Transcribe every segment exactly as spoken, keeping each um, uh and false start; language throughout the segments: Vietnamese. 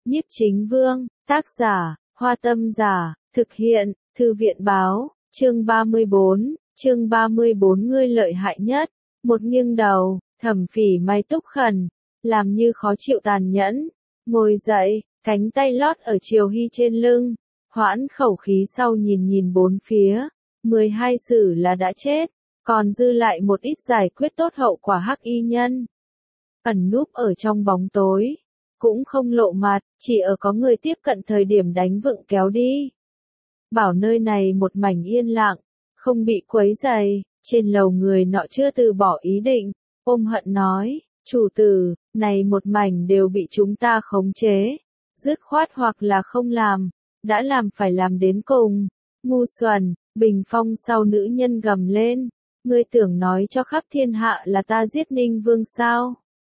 Nhiếp Chính Vương, tác giả, Hoa Tâm Giả, thực hiện, Thư viện Báo, chương ba mươi bốn, chương ba mươi bốn ngươi lợi hại nhất, một nghiêng đầu, Thẩm Phỉ May túc khẩn, làm như khó chịu tàn nhẫn, ngồi dậy, cánh tay lót ở Triều Hy trên lưng, hoãn khẩu khí sau nhìn nhìn bốn phía, mười hai sử là đã chết, còn dư lại một ít giải quyết tốt hậu quả hắc y nhân. Ẩn núp ở trong bóng tối, cũng không lộ mặt, chỉ ở có người tiếp cận thời điểm đánh vựng kéo đi. Bảo nơi này một mảnh yên lặng, không bị quấy rầy, trên lầu người nọ chưa từ bỏ ý định, ôm hận nói, chủ tử, này một mảnh đều bị chúng ta khống chế, dứt khoát hoặc là không làm, đã làm phải làm đến cùng. Ngu xuẩn, bình phong sau nữ nhân gầm lên, ngươi tưởng nói cho khắp thiên hạ là ta giết Ninh Vương sao?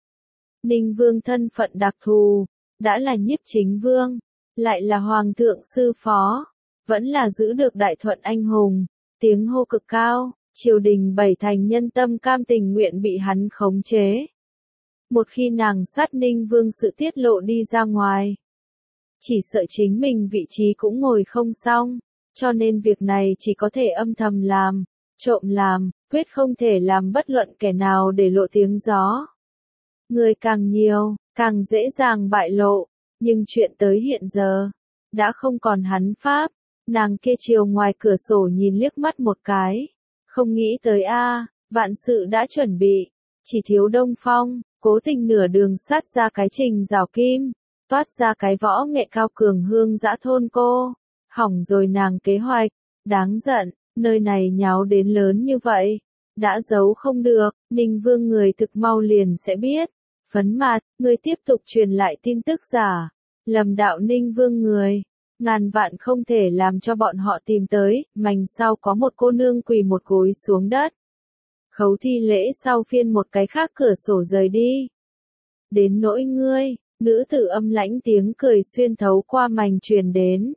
Ninh Vương thân phận đặc thù, đã là Nhiếp Chính Vương, lại là Hoàng thượng sư phó, vẫn là giữ được đại thuận anh hùng, tiếng hô cực cao, triều đình bảy thành nhân tâm cam tình nguyện bị hắn khống chế. Một khi nàng sát Ninh Vương sự tiết lộ đi ra ngoài, chỉ sợ chính mình vị trí cũng ngồi không xong, cho nên việc này chỉ có thể âm thầm làm, trộm làm, quyết không thể làm bất luận kẻ nào để lộ tiếng gió. Người càng nhiều, càng dễ dàng bại lộ, nhưng chuyện tới hiện giờ, đã không còn hắn pháp, nàng kia chiều ngoài cửa sổ nhìn liếc mắt một cái, không nghĩ tới a, vạn sự đã chuẩn bị, chỉ thiếu Đông Phong, cố tình nửa đường sát ra cái Trình Rào Kim, toát ra cái võ nghệ cao cường hương dã thôn cô, hỏng rồi nàng kế hoạch, đáng giận, nơi này nháo đến lớn như vậy, đã giấu không được, Ninh Vương người thực mau liền sẽ biết. Phấn Mạt, người tiếp tục truyền lại tin tức giả, lầm đạo Ninh Vương người, ngàn vạn không thể làm cho bọn họ tìm tới, mành sau có một cô nương quỳ một gối xuống đất. Khấu thi lễ sau phiên một cái khác cửa sổ rời đi. Đến nỗi ngươi, nữ tử âm lãnh tiếng cười xuyên thấu qua mành truyền đến.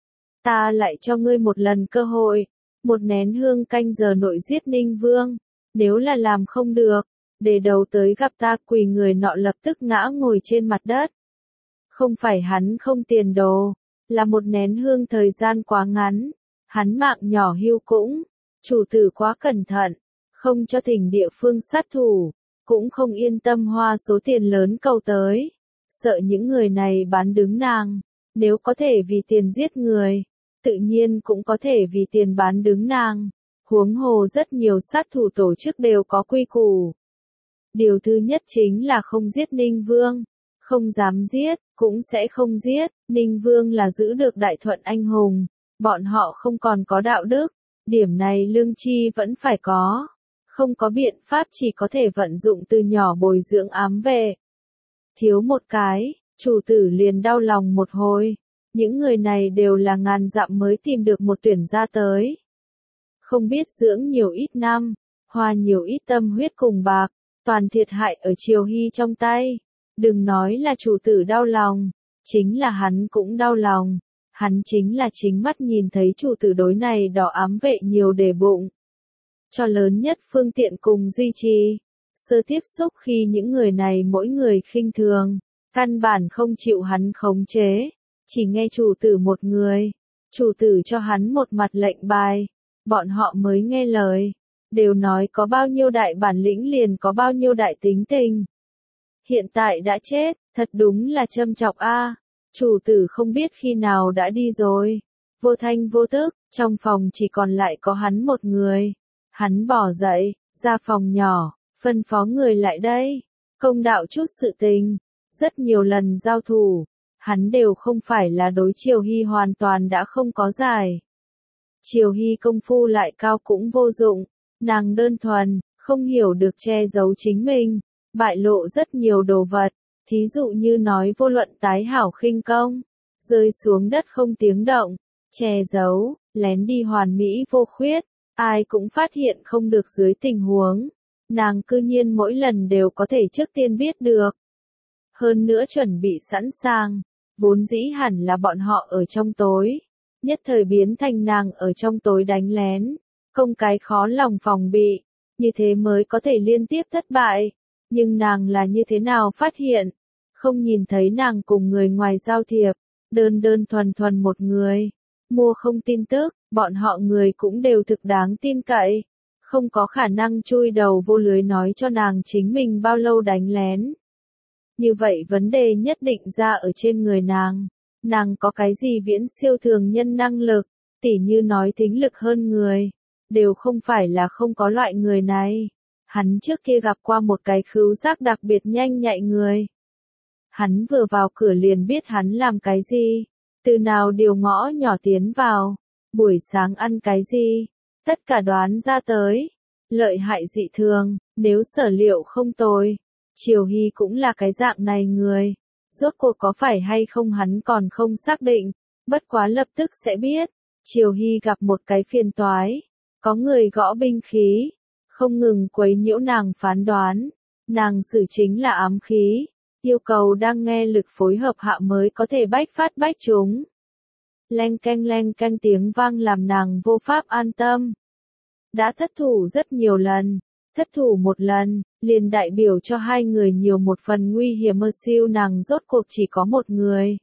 Ta lại cho ngươi một lần cơ hội, một nén hương canh giờ nội giết Ninh Vương, nếu là làm không được, để đầu tới gặp ta. Quỳ người nọ lập tức ngã ngồi trên mặt đất. Không phải hắn không tiền đồ, là một nén hương thời gian quá ngắn, hắn mạng nhỏ hưu cũng, chủ tử quá cẩn thận, không cho thỉnh địa phương sát thủ, cũng không yên tâm hoa số tiền lớn cầu tới, sợ những người này bán đứng nàng, nếu có thể vì tiền giết người, tự nhiên cũng có thể vì tiền bán đứng nàng, huống hồ rất nhiều sát thủ tổ chức đều có quy củ. Điều thứ nhất chính là không giết Ninh Vương, không dám giết, cũng sẽ không giết, Ninh Vương là giữ được đại thuận anh hùng, bọn họ không còn có đạo đức, điểm này lương tri vẫn phải có, không có biện pháp chỉ có thể vận dụng từ nhỏ bồi dưỡng ám vệ. Thiếu một cái, chủ tử liền đau lòng một hồi, những người này đều là ngàn dặm mới tìm được một tuyển gia tới. Không biết dưỡng nhiều ít năm, hoa nhiều ít tâm huyết cùng bạc, toàn thiệt hại ở Triều Hy trong tay. Đừng nói là chủ tử đau lòng, chính là hắn cũng đau lòng. Hắn chính là chính mắt nhìn thấy chủ tử đối này đỏ ám vệ nhiều để bụng. Cho lớn nhất phương tiện cùng duy trì. Sơ tiếp xúc khi những người này mỗi người khinh thường, căn bản không chịu hắn khống chế, chỉ nghe chủ tử một người. Chủ tử cho hắn một mặt lệnh bài, bọn họ mới nghe lời. Đều nói có bao nhiêu đại bản lĩnh liền có bao nhiêu đại tính tình. Hiện tại đã chết, thật đúng là châm chọc a. Chủ tử không biết khi nào đã đi rồi. Vô thanh vô tức, trong phòng chỉ còn lại có hắn một người. Hắn bỏ dậy, ra phòng nhỏ, phân phó người lại đây. Công đạo chút sự tình. Rất nhiều lần giao thủ, hắn đều không phải là đối Triều Hy hoàn toàn đã không có giải. Triều Hy công phu lại cao cũng vô dụng. Nàng đơn thuần, không hiểu được che giấu chính mình, bại lộ rất nhiều đồ vật, thí dụ như nói vô luận tái hảo khinh công, rơi xuống đất không tiếng động, che giấu, lén đi hoàn mỹ vô khuyết, ai cũng phát hiện không được dưới tình huống, nàng cư nhiên mỗi lần đều có thể trước tiên biết được. Hơn nữa chuẩn bị sẵn sàng, vốn dĩ hẳn là bọn họ ở trong tối, nhất thời biến thành nàng ở trong tối đánh lén. Công cái khó lòng phòng bị, như thế mới có thể liên tiếp thất bại, nhưng nàng là như thế nào phát hiện, không nhìn thấy nàng cùng người ngoài giao thiệp, đơn đơn thuần thuần một người. Mua không tin tức, bọn họ người cũng đều thực đáng tin cậy, không có khả năng chui đầu vô lưới nói cho nàng chính mình bao lâu đánh lén. Như vậy vấn đề nhất định ra ở trên người nàng. Nàng có cái gì viễn siêu thường nhân năng lực, tỉ như nói thính lực hơn người, đều không phải là không có loại người này. Hắn trước kia gặp qua một cái khứu giác đặc biệt nhanh nhạy người. Hắn vừa vào cửa liền biết hắn làm cái gì, từ nào điều ngõ nhỏ tiến vào, buổi sáng ăn cái gì, tất cả đoán ra tới. Lợi hại dị thường, nếu sở liệu không tồi. Triều Hy cũng là cái dạng này người. Rốt cuộc có phải hay không hắn còn không xác định, bất quá lập tức sẽ biết. Triều Hy gặp một cái phiền toái, có người gõ binh khí, không ngừng quấy nhiễu nàng phán đoán. Nàng xử chính là ám khí, yêu cầu đang nghe lực phối hợp hạ mới có thể bách phát bách trúng. Leng canh leng canh tiếng vang làm nàng vô pháp an tâm. Đã thất thủ rất nhiều lần, thất thủ một lần, liền đại biểu cho hai người nhiều một phần nguy hiểm mơ siêu nàng rốt cuộc chỉ có một người.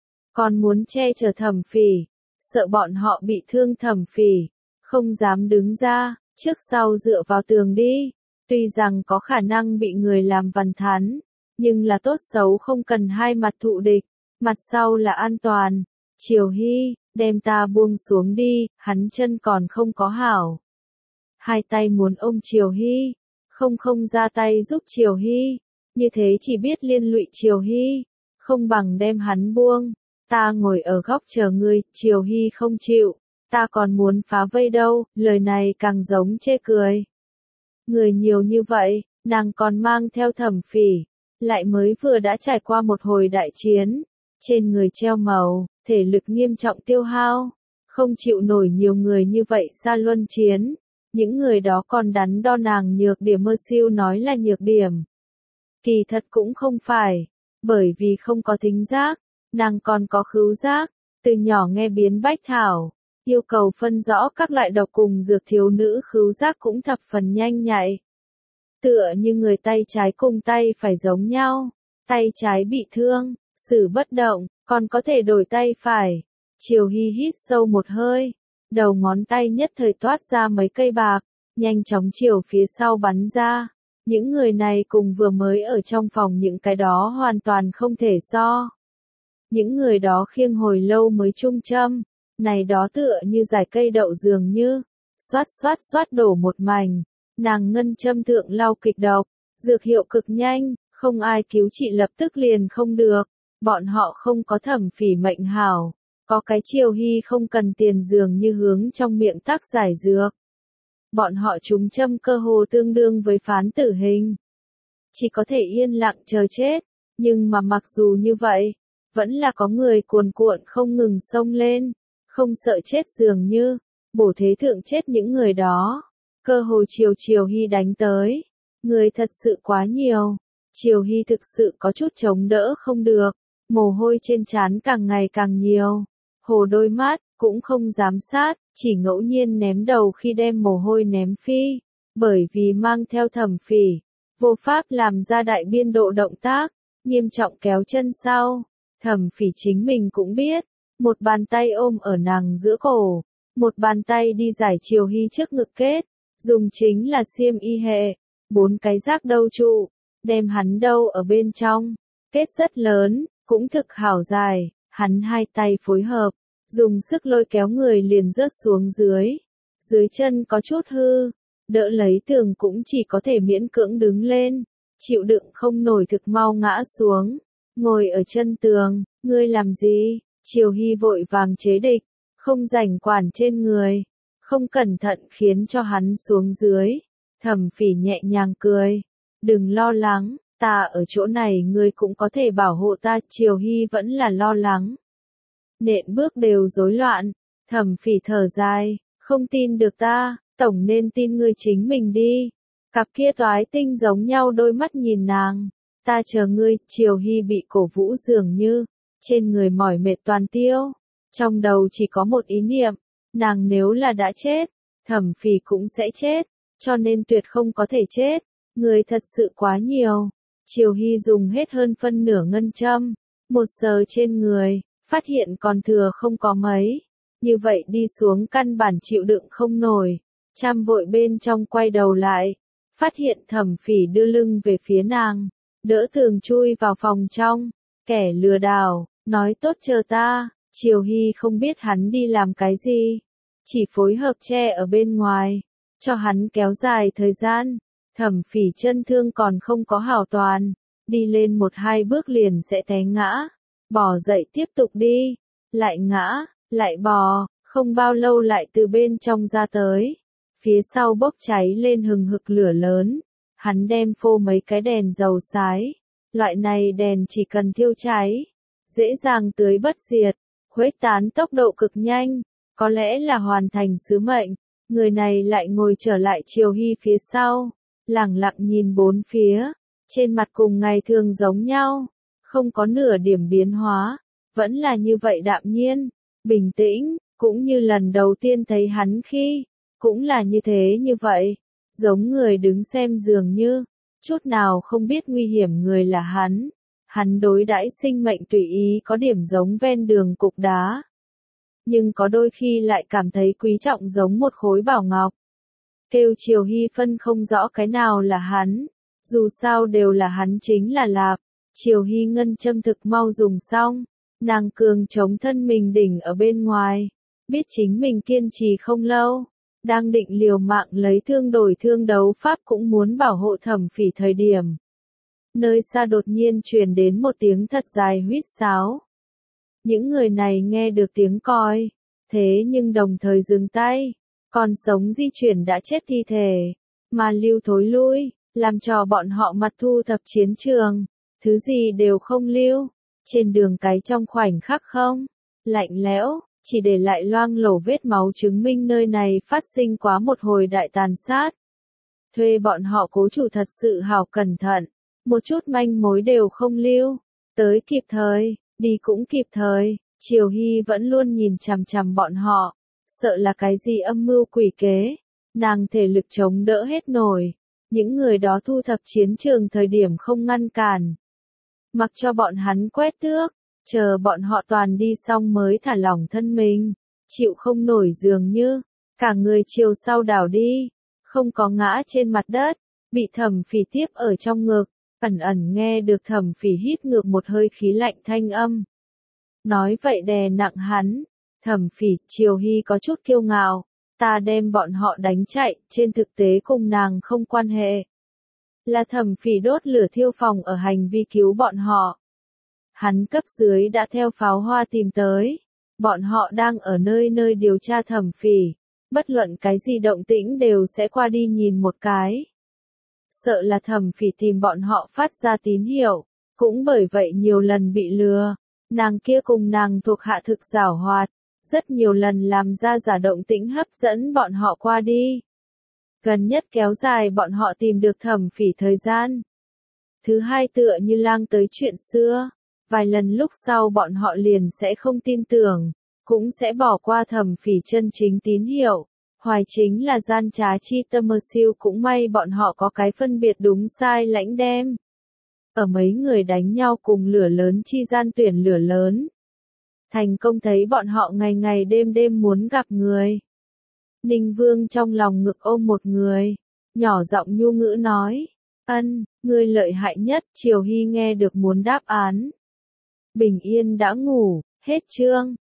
Còn muốn che chở Thẩm Phỉ, sợ bọn họ bị thương Thẩm Phỉ, không dám đứng ra, trước sau dựa vào tường đi, tuy rằng có khả năng bị người làm vằn thắn, nhưng là tốt xấu không cần hai mặt thụ địch, mặt sau là an toàn. Triều Hy, đem ta buông xuống đi, hắn chân còn không có hảo. Hai tay muốn ôm Triều Hy, không không ra tay giúp Triều Hy, như thế chỉ biết liên lụy Triều Hy, không bằng đem hắn buông. Ta ngồi ở góc chờ ngươi, Triều Hy không chịu, ta còn muốn phá vây đâu, lời này càng giống chê cười. Người nhiều như vậy, nàng còn mang theo Thẩm Phỉ, lại mới vừa đã trải qua một hồi đại chiến, trên người treo màu, thể lực nghiêm trọng tiêu hao, không chịu nổi nhiều người như vậy xa luân chiến. Những người đó còn đắn đo nàng nhược điểm mơ siêu nói là nhược điểm. Kỳ thật cũng không phải, bởi vì không có thính giác, nàng còn có khứu giác, từ nhỏ nghe biến bách thảo, yêu cầu phân rõ các loại độc cùng dược thiếu nữ khứu giác cũng thập phần nhanh nhạy. Tựa như người tay trái cùng tay phải giống nhau, tay trái bị thương, xử bất động, còn có thể đổi tay phải. Triều Hy hít sâu một hơi, đầu ngón tay nhất thời toát ra mấy cây bạc, nhanh chóng chiều phía sau bắn ra. Những người này cùng vừa mới ở trong phòng những cái đó hoàn toàn không thể so. Những người đó khiêng hồi lâu mới trung châm, này đó tựa như giải cây đậu dường như, xoát xoát xoát đổ một mảnh, nàng ngân châm thượng lau kịch độc, dược hiệu cực nhanh, không ai cứu trị lập tức liền không được, bọn họ không có Thẩm Phỉ mệnh hảo, có cái Triều Hy không cần tiền dường như hướng trong miệng tắc giải dược. Bọn họ trúng châm cơ hồ tương đương với phán tử hình. Chỉ có thể yên lặng chờ chết, nhưng mà mặc dù như vậy, vẫn là có người cuồn cuộn không ngừng xông lên, không sợ chết dường như, bổ thế thượng chết những người đó. Cơ hồ Triều Triều Hy đánh tới, người thật sự quá nhiều, Triều Hy thực sự có chút chống đỡ không được, mồ hôi trên trán càng ngày càng nhiều, hồ đôi mắt, cũng không dám sát, chỉ ngẫu nhiên ném đầu khi đem mồ hôi ném phi, bởi vì mang theo Thẩm Phỉ, vô pháp làm ra đại biên độ động tác, nghiêm trọng kéo chân sau. Thẩm Phỉ chính mình cũng biết, một bàn tay ôm ở nàng giữa cổ, một bàn tay đi giải Triều Hy trước ngực kết, dùng chính là xiêm y hệ, bốn cái giác đâu trụ, đem hắn đâu ở bên trong, kết rất lớn, cũng thực hảo dài, hắn hai tay phối hợp, dùng sức lôi kéo người liền rớt xuống dưới, dưới chân có chút hư, đỡ lấy tường cũng chỉ có thể miễn cưỡng đứng lên, chịu đựng không nổi thực mau ngã xuống, ngồi ở chân tường, ngươi làm gì? Triều Hy vội vàng chế địch, không rảnh quản trên người, không cẩn thận khiến cho hắn xuống dưới. Thẩm Phỉ nhẹ nhàng cười, đừng lo lắng, ta ở chỗ này ngươi cũng có thể bảo hộ ta. Triều Hy vẫn là lo lắng, nện bước đều rối loạn. Thẩm Phỉ thở dài, không tin được ta, tổng nên tin ngươi chính mình đi. Cặp kia toái tinh giống nhau đôi mắt nhìn nàng, ta chờ ngươi. Triều Hy bị cổ vũ dường như, trên người mỏi mệt toàn tiêu, trong đầu chỉ có một ý niệm, nàng nếu là đã chết, Thẩm Phỉ cũng sẽ chết, cho nên tuyệt không có thể chết, người thật sự quá nhiều. Triều Hy dùng hết hơn phân nửa ngân châm, một sờ trên người, phát hiện còn thừa không có mấy. Như vậy đi xuống căn bản chịu đựng không nổi. Chăm vội bên trong quay đầu lại, phát hiện Thẩm Phỉ đưa lưng về phía nàng, đỡ tường chui vào phòng trong. Kẻ lừa đảo, nói tốt chờ ta. Triều Hy không biết hắn đi làm cái gì, chỉ phối hợp che ở bên ngoài, cho hắn kéo dài thời gian. Thẩm Phỉ chân thương còn không có hảo toàn, đi lên một hai bước liền sẽ té ngã, bò dậy tiếp tục đi, lại ngã, lại bò, không bao lâu lại từ bên trong ra tới. Phía sau bốc cháy lên hừng hực lửa lớn, hắn đem phô mấy cái đèn dầu sái, loại này đèn chỉ cần thiêu cháy, dễ dàng tưới bất diệt, khuếch tán tốc độ cực nhanh, có lẽ là hoàn thành sứ mệnh. Người này lại ngồi trở lại Triều Hy phía sau, lẳng lặng nhìn bốn phía, trên mặt cùng ngày thường giống nhau, không có nửa điểm biến hóa, vẫn là như vậy đạm nhiên, bình tĩnh, cũng như lần đầu tiên thấy hắn khi, cũng là như thế như vậy, giống người đứng xem dường như, chút nào không biết nguy hiểm người là hắn. Hắn đối đãi sinh mệnh tùy ý có điểm giống ven đường cục đá, nhưng có đôi khi lại cảm thấy quý trọng giống một khối bảo ngọc. Kêu Triều Hy phân không rõ cái nào là hắn, dù sao đều là hắn chính là Lạp. Triều Hy ngân châm thực mau dùng xong, nàng cường chống thân mình đỉnh ở bên ngoài, biết chính mình kiên trì không lâu, đang định liều mạng lấy thương đổi thương đấu pháp cũng muốn bảo hộ Thẩm Phỉ thời điểm. Nơi xa đột nhiên truyền đến một tiếng thật dài huýt sáo. Những người này nghe được tiếng còi, thế nhưng đồng thời dừng tay, còn sống di chuyển đã chết thi thể, mà lưu thối lui, làm cho bọn họ mặt thu thập chiến trường, thứ gì đều không lưu, trên đường cái trong khoảnh khắc không, lạnh lẽo, chỉ để lại loang lổ vết máu chứng minh nơi này phát sinh quá một hồi đại tàn sát. Thuê bọn họ cố chủ thật sự hảo cẩn thận, một chút manh mối đều không lưu, tới kịp thời, đi cũng kịp thời. Triều Hy vẫn luôn nhìn chằm chằm bọn họ, sợ là cái gì âm mưu quỷ kế, nàng thể lực chống đỡ hết nổi, những người đó thu thập chiến trường thời điểm không ngăn cản, mặc cho bọn hắn quét tước, chờ bọn họ toàn đi xong mới thả lỏng thân mình, chịu không nổi dường như, cả người chiều sau đảo đi, không có ngã trên mặt đất, bị Thẩm Phỉ tiếp ở trong ngực, ẩn ẩn nghe được Thẩm Phỉ hít ngược một hơi khí lạnh thanh âm. Nói vậy đè nặng hắn. Thẩm Phỉ, Triều Hy có chút kiêu ngạo, ta đem bọn họ đánh chạy, trên thực tế cùng nàng không quan hệ. Là Thẩm Phỉ đốt lửa thiêu phòng ở hành vi cứu bọn họ. Hắn cấp dưới đã theo pháo hoa tìm tới, bọn họ đang ở nơi nơi điều tra Thẩm Phỉ, bất luận cái gì động tĩnh đều sẽ qua đi nhìn một cái. Sợ là Thẩm Phỉ tìm bọn họ phát ra tín hiệu, cũng bởi vậy nhiều lần bị lừa. Nàng kia cùng nàng thuộc hạ thực giảo hoạt, rất nhiều lần làm ra giả động tĩnh hấp dẫn bọn họ qua đi. Gần nhất kéo dài bọn họ tìm được Thẩm Phỉ thời gian. Thứ hai tựa như lang tới chuyện xưa, vài lần lúc sau bọn họ liền sẽ không tin tưởng, cũng sẽ bỏ qua Thẩm Phỉ chân chính tín hiệu. Hoài chính là gian trá chi tâm mơ siêu cũng may bọn họ có cái phân biệt đúng sai lãnh đem. Ở mấy người đánh nhau cùng lửa lớn chi gian tuyển lửa lớn. Thành công thấy bọn họ ngày ngày đêm đêm muốn gặp người. Ninh Vương trong lòng ngực ôm một người, nhỏ giọng nhu ngữ nói, ân, ngươi lợi hại nhất. Triều Hy nghe được muốn đáp án. Bình yên đã ngủ, hết chương.